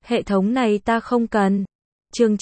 Hệ thống này ta không cần. Chương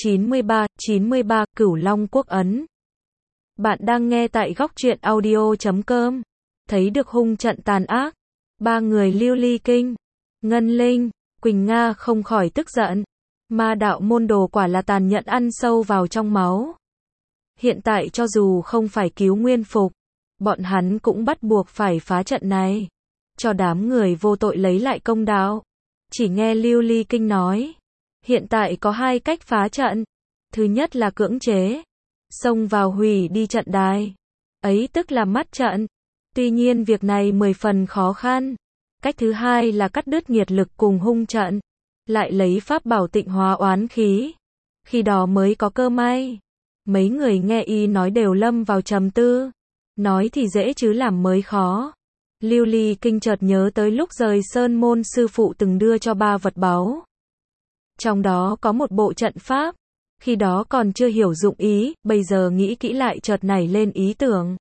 93, Cửu Long Quốc ấn. Bạn đang nghe tại góc truyện audio.com. Thấy được hung trận tàn ác, ba người Lưu Ly Kinh, Ngân Linh, Quỳnh Nga không khỏi tức giận. Ma đạo môn đồ quả là tàn nhẫn ăn sâu vào trong máu. Hiện tại cho dù không phải cứu nguyên phục, bọn hắn cũng bắt buộc phải phá trận này, cho đám người vô tội lấy lại công đạo. Chỉ nghe Lưu Ly Kinh nói, hiện tại có hai cách phá trận. Thứ nhất là cưỡng chế, xông vào hủy đi trận đài, ấy tức là mắt trận. Tuy nhiên việc này 10 phần khó khăn. Cách thứ hai là cắt đứt nghiệt lực cùng hung trận, lại lấy pháp bảo tịnh hóa oán khí. Khi đó mới có cơ may. Mấy người nghe y nói đều lâm vào trầm tư. Nói thì dễ chứ làm mới khó. Lưu Ly Kinh chợt nhớ tới lúc rời Sơn Môn sư phụ từng đưa cho 3 vật báu. Trong đó có một bộ trận pháp. Khi đó còn chưa hiểu dụng ý, bây giờ nghĩ kỹ lại chợt nảy lên ý tưởng.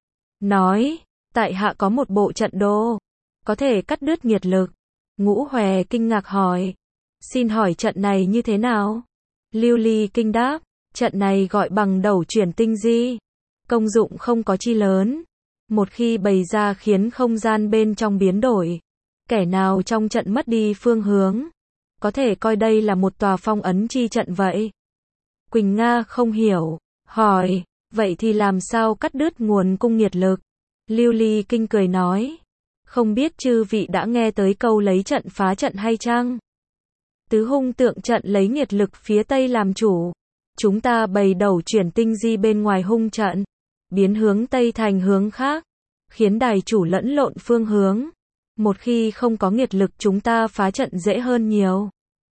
Nói, tại hạ có một bộ trận đồ, có thể cắt đứt nghiệt lực. Ngũ Hòe kinh ngạc hỏi, xin hỏi trận này như thế nào? Lưu Ly Kinh đáp, trận này gọi bằng đầu chuyển tinh di. Công dụng không có chi lớn. Một khi bày ra khiến không gian bên trong biến đổi. Kẻ nào trong trận mất đi phương hướng, có thể coi đây là một tòa phong ấn chi trận vậy. Quỳnh Nga không hiểu, hỏi, vậy thì làm sao cắt đứt nguồn cung nghiệt lực? Lưu Ly Kinh cười nói, không biết chư vị đã nghe tới câu lấy trận phá trận hay chăng? Tứ hung tượng trận lấy nghiệt lực phía tây làm chủ. Chúng ta bày đầu chuyển tinh di bên ngoài hung trận, biến hướng tây thành hướng khác, khiến đài chủ lẫn lộn phương hướng. Một khi không có nghiệt lực chúng ta phá trận dễ hơn nhiều.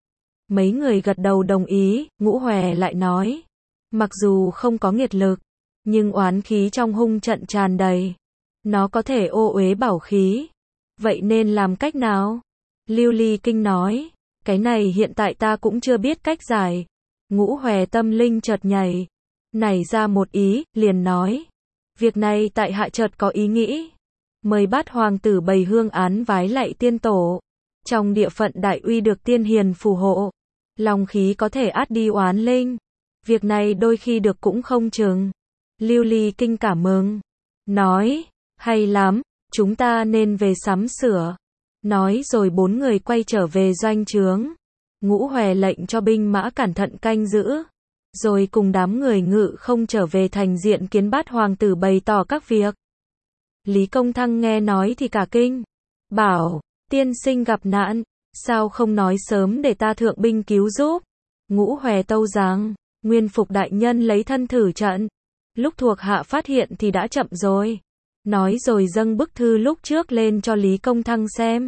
Mấy người gật đầu đồng ý. Ngũ Hòe lại nói, mặc dù không có nghiệt lực, nhưng oán khí trong hung trận tràn đầy. Nó có thể ô uế bảo khí. Vậy nên làm cách nào? Lưu Ly Kinh nói, cái này hiện tại ta cũng chưa biết cách giải. Ngũ Hòe tâm linh chợt nhảy, nảy ra một ý, liền nói, việc này tại hạ chợt có ý nghĩ. Mời Bát hoàng tử bày hương án vái lạy tiên tổ. Trong địa phận đại uy được tiên hiền phù hộ, long khí có thể át đi oán linh. Việc này đôi khi được cũng không chừng. Lưu Ly Kinh cảm mừng, nói, hay lắm, chúng ta nên về sắm sửa. Nói rồi 4 người quay trở về doanh trướng. Ngũ Hòe lệnh cho binh mã cẩn thận canh giữ, rồi cùng đám người ngự không trở về thành diện kiến Bát hoàng tử bày tỏ các việc. Lý Công Thăng nghe nói thì cả kinh, bảo, tiên sinh gặp nạn, sao không nói sớm để ta thượng binh cứu giúp? Ngũ Hòe tâu rằng, nguyên phục đại nhân lấy thân thử trận, lúc thuộc hạ phát hiện thì đã chậm rồi. Nói rồi dâng bức thư lúc trước lên cho Lý Công Thăng xem.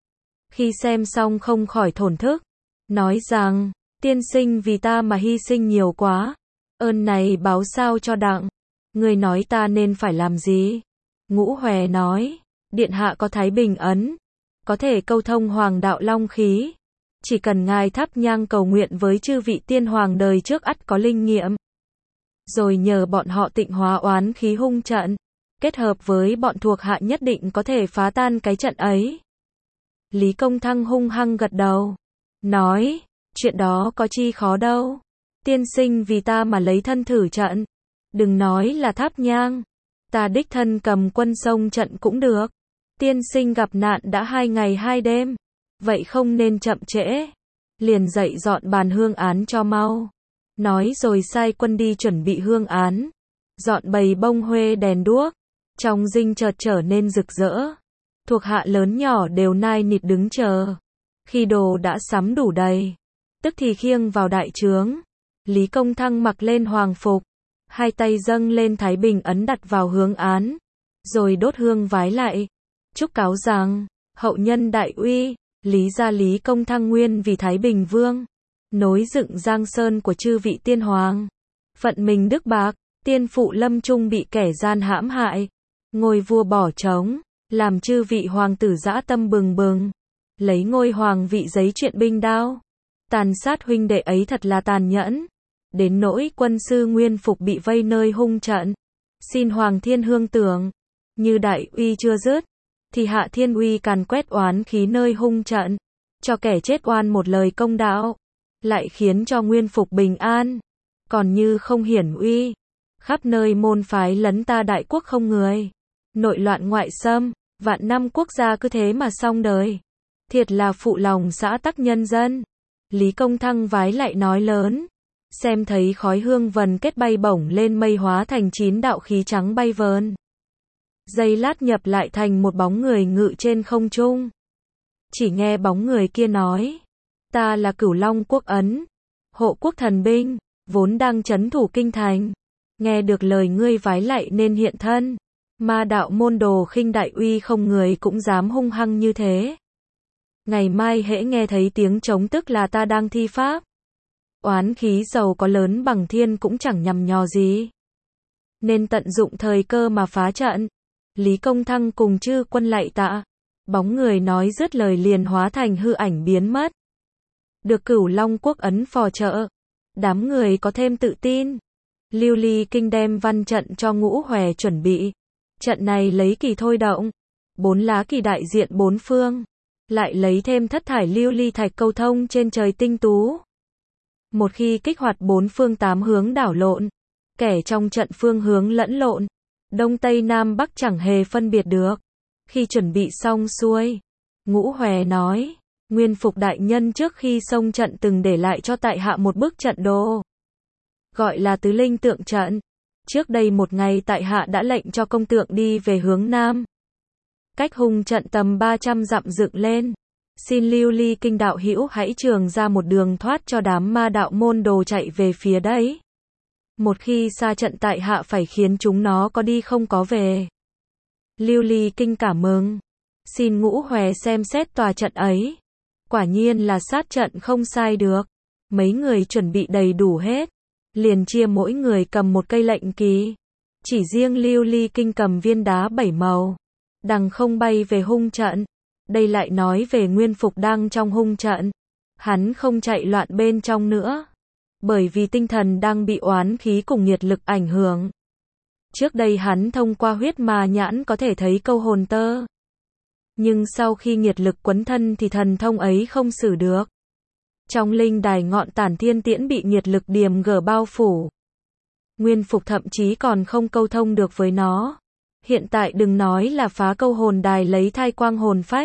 Khi xem xong không khỏi thổn thức, nói rằng, tiên sinh vì ta mà hy sinh nhiều quá, ơn này báo sao cho đặng. Người nói ta nên phải làm gì? Ngũ Hòe nói, điện hạ có Thái Bình ấn, có thể câu thông hoàng đạo long khí. Chỉ cần ngài thắp nhang cầu nguyện với chư vị tiên hoàng đời trước ắt có linh nghiệm. Rồi nhờ bọn họ tịnh hóa oán khí hung trận, kết hợp với bọn thuộc hạ nhất định có thể phá tan cái trận ấy. Lý Công Thăng hung hăng gật đầu, nói, chuyện đó có chi khó đâu. Tiên sinh vì ta mà lấy thân thử trận, đừng nói là thắp nhang, ta đích thân cầm quân xông trận cũng được. Tiên sinh gặp nạn đã 2 ngày 2 đêm, vậy không nên chậm trễ, liền dậy dọn bàn hương án cho mau. Nói rồi sai quân đi chuẩn bị hương án, dọn bày bông huê đèn đuốc, trong dinh chợt trở nên rực rỡ. Thuộc hạ lớn nhỏ đều nai nịt đứng chờ. Khi đồ đã sắm đủ đầy, tức thì khiêng vào đại trướng. Lý Công Thăng mặc lên hoàng phục, hai tay dâng lên Thái Bình ấn đặt vào hướng án, rồi đốt hương vái lạy, chúc cáo rằng, hậu nhân đại uy, Lý gia Lý Công Thăng nguyên vì Thái Bình Vương, nối dựng giang sơn của chư vị tiên hoàng. Phận mình đức bạc, tiên phụ lâm trung bị kẻ gian hãm hại, ngôi vua bỏ trống, làm chư vị hoàng tử dã tâm bừng bừng, lấy ngôi hoàng vị giấy chuyện binh đao, tàn sát huynh đệ ấy thật là tàn nhẫn. Đến nỗi quân sư nguyên phục bị vây nơi hung trận, xin Hoàng Thiên Hương tưởng, như đại uy chưa dứt, thì hạ thiên uy càn quét oán khí nơi hung trận, cho kẻ chết oan một lời công đạo, lại khiến cho Nguyên Phục bình an, còn như không hiển uy, khắp nơi môn phái lấn ta đại quốc không người, nội loạn ngoại xâm, vạn năm quốc gia cứ thế mà xong đời, thiệt là phụ lòng xã tắc nhân dân. Lý Công Thăng vái lại nói lớn, xem thấy khói hương vần kết bay bổng lên mây hóa thành 9 đạo khí trắng bay vờn. Giây lát nhập lại thành một bóng người ngự trên không trung. Chỉ nghe bóng người kia nói, ta là Cửu Long Quốc Ấn, hộ quốc thần binh, vốn đang trấn thủ kinh thành. Nghe được lời ngươi vái lại nên hiện thân. Ma đạo môn đồ khinh đại uy không người cũng dám hung hăng như thế. Ngày mai hễ nghe thấy tiếng trống tức là ta đang thi pháp. Oán khí dầu có lớn bằng thiên cũng chẳng nhằm nhò gì. Nên tận dụng thời cơ mà phá trận. Lý Công Thăng cùng chư quân lạy tạ. Bóng người nói dứt lời liền hóa thành hư ảnh biến mất. Được Cửu Long Quốc Ấn phò trợ. Đám người có thêm tự tin. Lưu Ly Kinh đem văn trận cho Ngũ Hòe chuẩn bị. Trận này lấy kỳ thôi động. 4 lá kỳ đại diện 4 phương. Lại lấy thêm thất thải lưu ly thạch câu thông trên trời tinh tú. Một khi kích hoạt 4 phương 8 hướng đảo lộn. Kẻ trong trận phương hướng lẫn lộn. Đông Tây Nam Bắc chẳng hề phân biệt được. Khi chuẩn bị xong xuôi, Ngũ Hòe nói, Nguyên Phục đại nhân trước khi xông trận từng để lại cho tại hạ một bức trận đồ. Gọi là Tứ Linh Tượng Trận. Trước đây một ngày tại hạ đã lệnh cho công tượng đi về hướng Nam. Cách hung trận tầm 300 dặm dựng lên. Xin Lưu Ly Kinh đạo hữu hãy trường ra một đường thoát cho đám ma đạo môn đồ chạy về phía đấy. Một khi xa trận tại hạ phải khiến chúng nó có đi không có về. Lưu Ly Kinh cảm mừng. Xin Ngũ Hòe xem xét tòa trận ấy. Quả nhiên là sát trận không sai được. Mấy người chuẩn bị đầy đủ hết. Liền chia mỗi người cầm một cây lệnh kỳ. Chỉ riêng Lưu Ly Kinh cầm viên đá 7 màu. Đằng không bay về hung trận. Đây lại nói về Nguyên Phục đang trong hung trận. Hắn không chạy loạn bên trong nữa. Bởi vì tinh thần đang bị oán khí cùng nhiệt lực ảnh hưởng. Trước đây hắn thông qua huyết ma nhãn có thể thấy câu hồn tơ. Nhưng sau khi nhiệt lực quấn thân thì thần thông ấy không xử được. Trong linh đài ngọn Tản Thiên Tiễn bị nhiệt lực điềm gở bao phủ. Nguyên Phục thậm chí còn không câu thông được với nó. Hiện tại đừng nói là phá câu hồn đài lấy thai quang hồn phách.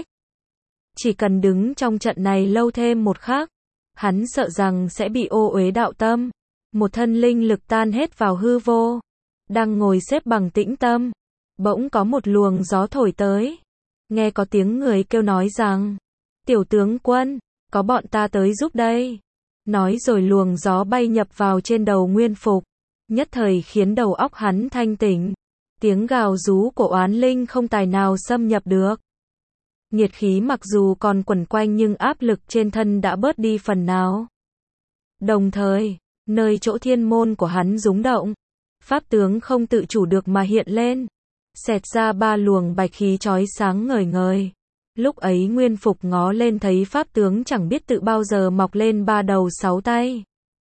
Chỉ cần đứng trong trận này lâu thêm một khắc, hắn sợ rằng sẽ bị ô uế đạo tâm. Một thân linh lực tan hết vào hư vô. Đang ngồi xếp bằng tĩnh tâm. Bỗng có một luồng gió thổi tới. Nghe có tiếng người kêu nói rằng, tiểu tướng quân, có bọn ta tới giúp đây. Nói rồi luồng gió bay nhập vào trên đầu Nguyên Phục. Nhất thời khiến đầu óc hắn thanh tỉnh. Tiếng gào rú của oán linh không tài nào xâm nhập được. Nhiệt khí mặc dù còn quẩn quanh nhưng áp lực trên thân đã bớt đi phần nào. Đồng thời, nơi chỗ thiên môn của hắn rúng động. Pháp tướng không tự chủ được mà hiện lên. Xẹt ra 3 luồng bạch khí chói sáng ngời ngời. Lúc ấy Nguyên Phục ngó lên thấy pháp tướng chẳng biết tự bao giờ mọc lên 3 đầu 6 tay.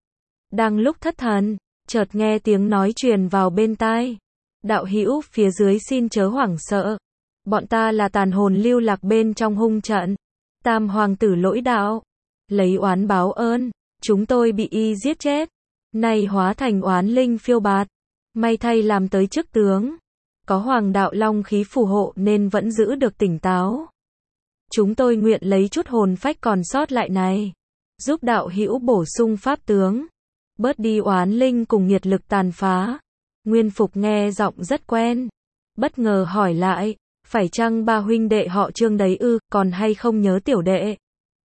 Đang lúc thất thần, chợt nghe tiếng nói truyền vào bên tai. Đạo hữu phía dưới xin chớ hoảng sợ. Bọn ta là tàn hồn lưu lạc bên trong hung trận. Tam hoàng tử lỗi đạo. Lấy oán báo ơn. Chúng tôi bị y giết chết. Nay hóa thành oán linh phiêu bạt. May thay làm tới chức tướng. Có hoàng đạo long khí phù hộ nên vẫn giữ được tỉnh táo. Chúng tôi nguyện lấy chút hồn phách còn sót lại này. Giúp đạo hữu bổ sung pháp tướng. Bớt đi oán linh cùng nhiệt lực tàn phá. Nguyên Phục nghe giọng rất quen. Bất ngờ hỏi lại. Phải chăng 3 huynh đệ họ Trương đấy ư, còn hay không nhớ tiểu đệ?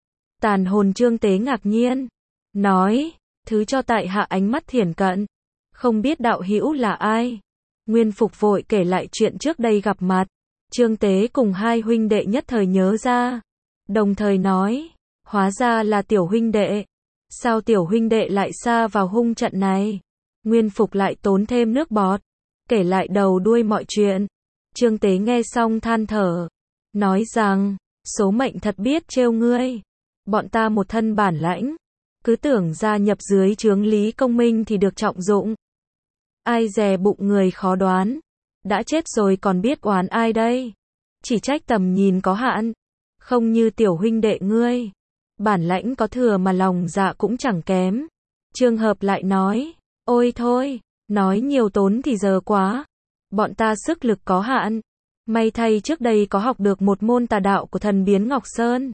Tàn hồn Trương Tế ngạc nhiên. Nói, thứ cho tại hạ ánh mắt thiển cận. Không biết đạo hữu là ai? Nguyên Phục vội kể lại chuyện trước đây gặp mặt. Trương Tế cùng 2 huynh đệ nhất thời nhớ ra. Đồng thời nói, hóa ra là tiểu huynh đệ. Sao tiểu huynh đệ lại xa vào hung trận này? Nguyên Phục lại tốn thêm nước bọt. Kể lại đầu đuôi mọi chuyện. Trương Tế nghe xong than thở. Nói rằng, số mệnh thật biết trêu ngươi. Bọn ta một thân bản lãnh. Cứ tưởng gia nhập dưới trướng Lý Công Minh thì được trọng dụng. Ai dè bụng người khó đoán. Đã chết rồi còn biết oán ai đây? Chỉ trách tầm nhìn có hạn. Không như tiểu huynh đệ ngươi. Bản lãnh có thừa mà lòng dạ cũng chẳng kém. Trương Hợp lại nói, ôi thôi, nói nhiều tốn thì giờ quá. Bọn ta sức lực có hạn. May thay trước đây có học được một môn tà đạo của thần biến Ngọc Sơn.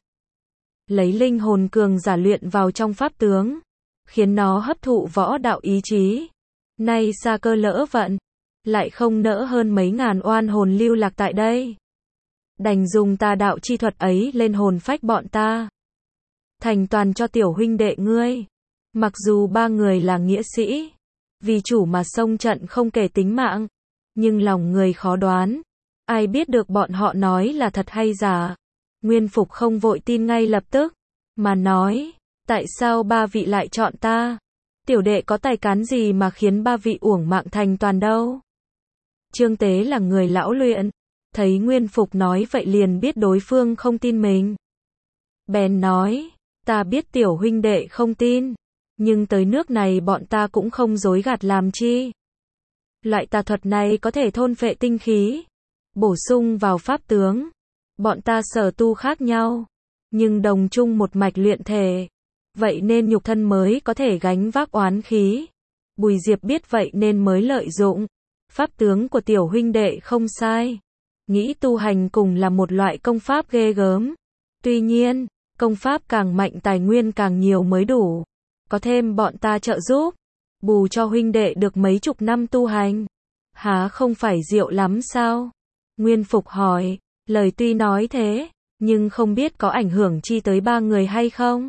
Lấy linh hồn cường giả luyện vào trong pháp tướng, khiến nó hấp thụ võ đạo ý chí. Nay xa cơ lỡ vận, lại không nỡ hơn mấy ngàn oan hồn lưu lạc tại đây. Đành dùng tà đạo chi thuật ấy lên hồn phách bọn ta. Thành toàn cho tiểu huynh đệ ngươi. Mặc dù ba người là nghĩa sĩ, vì chủ mà xông trận không kể tính mạng, nhưng lòng người khó đoán. Ai biết được bọn họ nói là thật hay giả. Nguyên Phục không vội tin ngay lập tức, mà nói, tại sao ba vị lại chọn ta? Tiểu đệ có tài cán gì mà khiến ba vị uổng mạng thành toàn đâu? Trương Tế là người lão luyện, thấy Nguyên Phục nói vậy liền biết đối phương không tin mình. Bèn nói, ta biết tiểu huynh đệ không tin, nhưng tới nước này bọn ta cũng không dối gạt làm chi. Loại tà thuật này có thể thôn phệ tinh khí, bổ sung vào pháp tướng. Bọn ta sở tu khác nhau, nhưng đồng chung một mạch luyện thể. Vậy nên nhục thân mới có thể gánh vác oán khí. Bùi Diệp biết vậy nên mới lợi dụng. Pháp tướng của tiểu huynh đệ không sai. Nghĩ tu hành cùng là một loại công pháp ghê gớm. Tuy nhiên, công pháp càng mạnh tài nguyên càng nhiều mới đủ. Có thêm bọn ta trợ giúp, bù cho huynh đệ được mấy chục năm tu hành. Há không phải diệu lắm sao? Nguyên Phục hỏi, lời tuy nói thế, nhưng không biết có ảnh hưởng chi tới ba người hay không?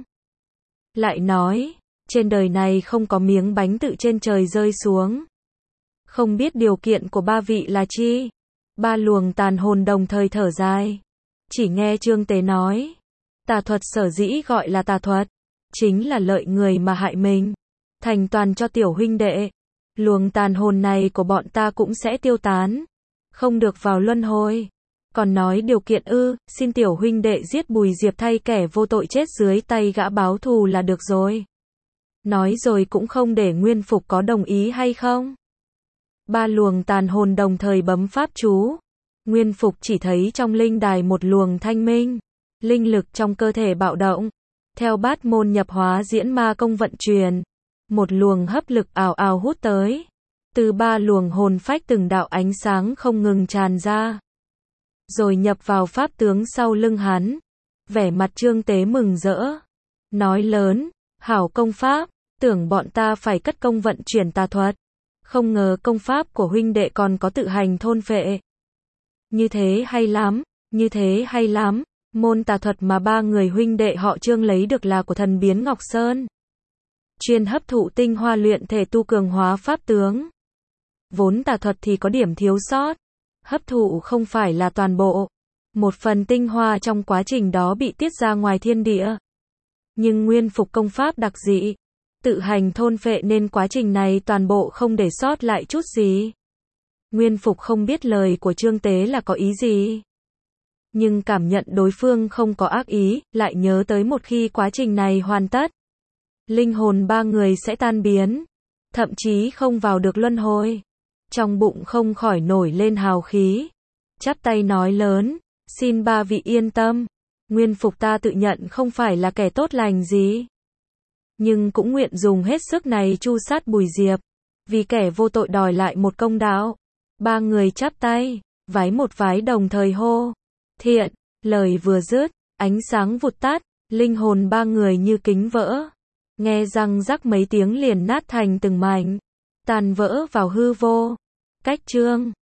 Lại nói, trên đời này không có miếng bánh tự trên trời rơi xuống. Không biết điều kiện của ba vị là chi? Ba luồng tàn hồn đồng thời thở dài. Chỉ nghe Trương Tế nói, tà thuật sở dĩ gọi là tà thuật, chính là lợi người mà hại mình. Thành toàn cho tiểu huynh đệ, luồng tàn hồn này của bọn ta cũng sẽ tiêu tán, không được vào luân hồi. Còn nói điều kiện xin tiểu huynh đệ giết Bùi Diệp thay kẻ vô tội chết dưới tay gã báo thù là được rồi. Nói rồi cũng không để Nguyên Phục có đồng ý hay không. Ba luồng tàn hồn đồng thời bấm pháp chú. Nguyên Phục chỉ thấy trong linh đài một luồng thanh minh, linh lực trong cơ thể bạo động. Theo bát môn nhập hóa diễn ma công vận truyền, một luồng hấp lực ào ào hút tới. Từ ba luồng hồn phách từng đạo ánh sáng không ngừng tràn ra, rồi nhập vào pháp tướng sau lưng hắn. Vẻ mặt Trương Tế mừng rỡ, nói lớn, hảo công pháp, tưởng bọn ta phải cất công vận chuyển tà thuật. Không ngờ công pháp của huynh đệ còn có tự hành thôn phệ. Như thế hay lắm, như thế hay lắm. Môn tà thuật mà ba người huynh đệ họ Trương lấy được là của thần biến Ngọc Sơn. Chuyên hấp thụ tinh hoa luyện thể tu cường hóa pháp tướng. Vốn tà thuật thì có điểm thiếu sót. Hấp thụ không phải là toàn bộ. Một phần tinh hoa trong quá trình đó bị tiết ra ngoài thiên địa. Nhưng Nguyên Phục công pháp đặc dị, tự hành thôn phệ nên quá trình này toàn bộ không để sót lại chút gì. Nguyên Phục không biết lời của Trương Tế là có ý gì, nhưng cảm nhận đối phương không có ác ý, lại nhớ tới một khi quá trình này hoàn tất, linh hồn ba người sẽ tan biến, thậm chí không vào được luân hồi. Trong bụng không khỏi nổi lên hào khí, chắp tay nói lớn, xin ba vị yên tâm, Nguyên Phục ta tự nhận không phải là kẻ tốt lành gì, nhưng cũng nguyện dùng hết sức này tru sát Bùi Diệp, vì kẻ vô tội đòi lại một công đạo. Ba người chắp tay, vái một vái đồng thời hô, thiện. Lời vừa dứt, ánh sáng vụt tắt, linh hồn ba người như kính vỡ, nghe răng rắc mấy tiếng liền nát thành từng mảnh, tàn vỡ vào hư vô. Cách chương